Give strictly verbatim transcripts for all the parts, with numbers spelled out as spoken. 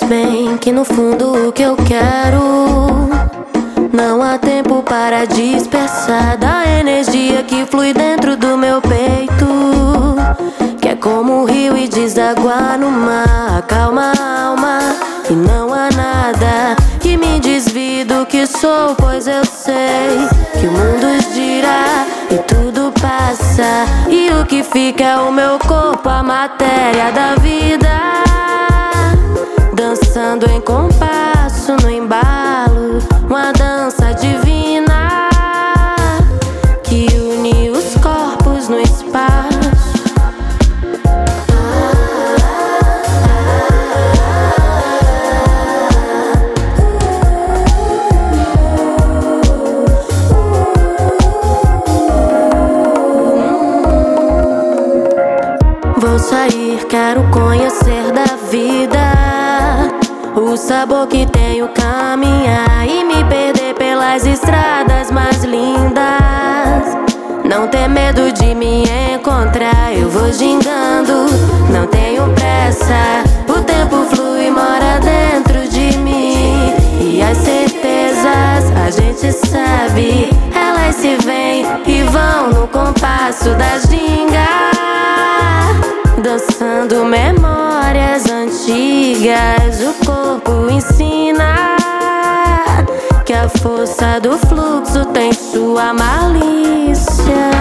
bem que no fundo o que eu quero não há tempo para dispersar da energia que flui dentro do meu peito, que é como um rio e desaguar no mar. Acalma a alma e não há nada que me desvie do que sou, pois eu sei que o mundo gira e tudo passa, e o que fica é o meu corpo, a matéria da vida, dançando em compasso no embalo, uma dança divina que une os corpos no espaço. Vou sair, quero conhecer da vida, o sabor que tenho, caminhar e me perder pelas estradas mais lindas. Não ter medo de me encontrar, eu vou gingando, não tenho pressa. O tempo flui, mora dentro de mim, e as certezas a gente sabe, elas se vêm e vão no compasso da ginga, dançando memórias antigas. O corpo ensina que a força do fluxo tem sua malícia.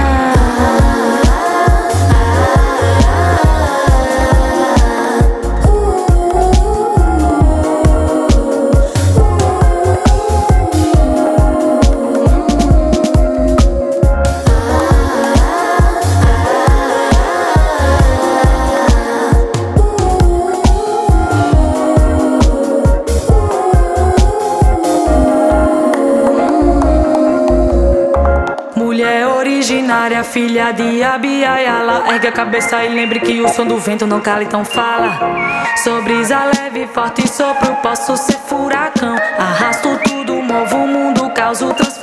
Mulher originária, filha de Abiaiala, ergue a cabeça e lembre que o som do vento não cala, então fala. Sou brisa leve, forte, sopro, posso ser furacão. Arrasto tudo, movo o mundo, causo transformação.